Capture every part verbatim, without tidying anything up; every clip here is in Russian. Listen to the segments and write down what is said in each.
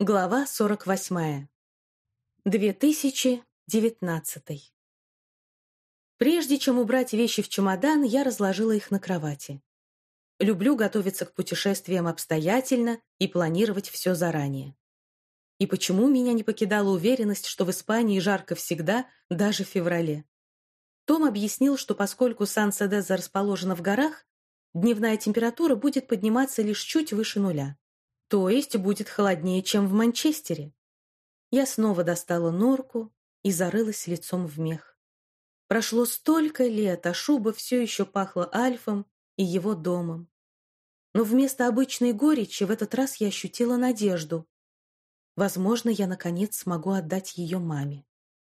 Глава сорок восьмая. две тысячи девятнадцатый. Прежде чем убрать вещи в чемодан, я разложила их на кровати. Люблю готовиться к путешествиям обстоятельно и планировать все заранее. И почему меня не покидала уверенность, что в Испании жарко всегда, даже в феврале? Том объяснил, что поскольку Сан-Седеза расположена в горах, дневная температура будет подниматься лишь чуть выше нуля. То есть будет холоднее, чем в Манчестере. Я снова достала норку и зарылась лицом в мех. Прошло столько лет, а шуба все еще пахла Альфом и его домом. Но вместо обычной горечи в этот раз я ощутила надежду. Возможно, я, наконец, смогу отдать ее маме.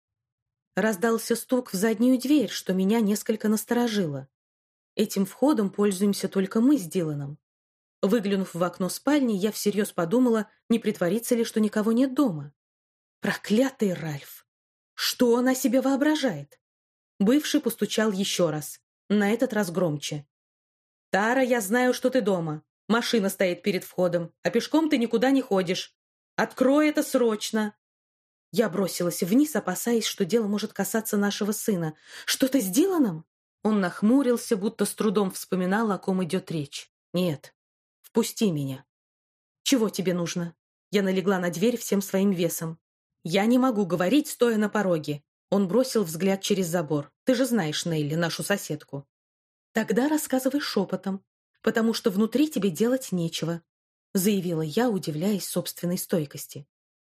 Раздался стук в заднюю дверь, что меня несколько насторожило. Этим входом пользуемся только мы с Диланом. Выглянув в окно спальни, я всерьез подумала, не притворится ли, что никого нет дома. Проклятый Ральф! Что он о себе воображает? Бывший постучал еще раз, на этот раз громче. «Тара, я знаю, что ты дома. Машина стоит перед входом, а пешком ты никуда не ходишь. Открой это срочно!» Я бросилась вниз, опасаясь, что дело может касаться нашего сына. «Что-то с Диланом?» Он нахмурился, будто с трудом вспоминал, о ком идет речь. «Нет. Впусти меня». «Чего тебе нужно?» Я налегла на дверь всем своим весом. «Я не могу говорить, стоя на пороге». Он бросил взгляд через забор. «Ты же знаешь Нелли, нашу соседку». «Тогда рассказывай шепотом, потому что внутри тебе делать нечего», заявила я, удивляясь собственной стойкости.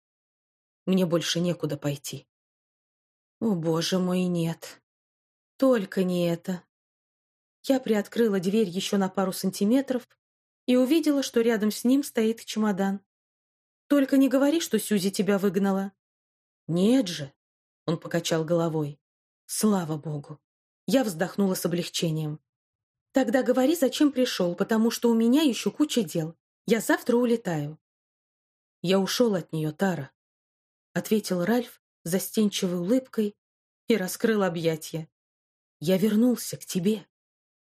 «Мне больше некуда пойти». «О, боже мой, нет. Только не это». Я приоткрыла дверь еще на пару сантиметров и увидела, что рядом с ним стоит чемодан. «Только не говори, что Сьюзи тебя выгнала». «Нет же», — он покачал головой. «Слава богу». Я вздохнула с облегчением. «Тогда говори, зачем пришел, потому что у меня еще куча дел. Я завтра улетаю». «Я ушел от нее, Тара», — ответил Ральф застенчивой улыбкой и раскрыл объятия. «Я вернулся к тебе».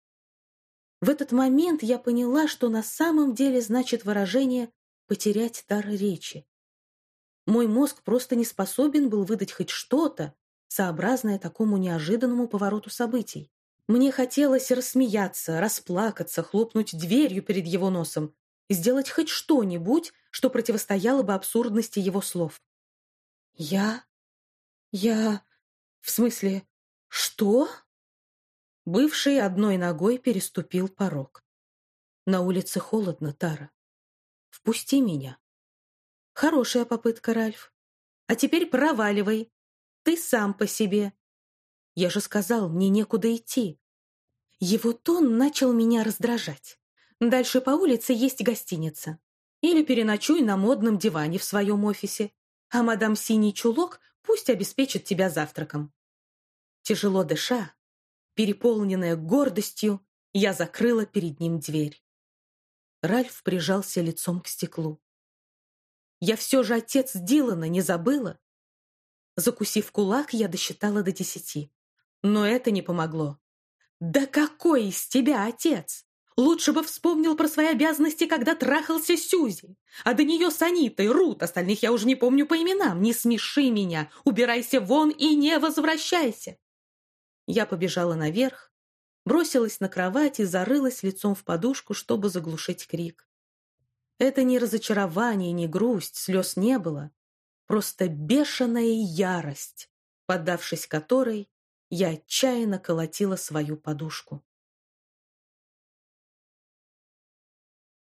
В этот момент я поняла, что на самом деле значит выражение «потерять дар речи». Мой мозг просто не способен был выдать хоть что-то, сообразное такому неожиданному повороту событий. Мне хотелось рассмеяться, расплакаться, хлопнуть дверью перед его носом, сделать хоть что-нибудь, что противостояло бы абсурдности его слов. «Я? Я? В смысле, что?» Бывший одной ногой переступил порог. «На улице холодно, Тара. Впусти меня». «Хорошая попытка, Ральф. А теперь проваливай. Ты сам по себе». «Я же сказал, мне некуда идти». Его тон начал меня раздражать. «Дальше по улице есть гостиница. Или переночуй на модном диване в своем офисе, а мадам Синий Чулок пусть обеспечит тебя завтраком». Тяжело дыша, переполненная гордостью, я закрыла перед ним дверь. Ральф прижался лицом к стеклу. «Я все же отец Дилана, не забыла?» Закусив кулак, я досчитала до десяти. Но это не помогло. «Да какой из тебя отец? Лучше бы вспомнил про свои обязанности, когда трахался с Сьюзи. А до нее с Анитой, Рут, остальных я уже не помню по именам. Не смеши меня, убирайся вон и не возвращайся». Я побежала наверх, бросилась на кровать и зарылась лицом в подушку, чтобы заглушить крик. Это не разочарование, не грусть, слез не было. Просто бешеная ярость, поддавшись которой, я отчаянно колотила свою подушку.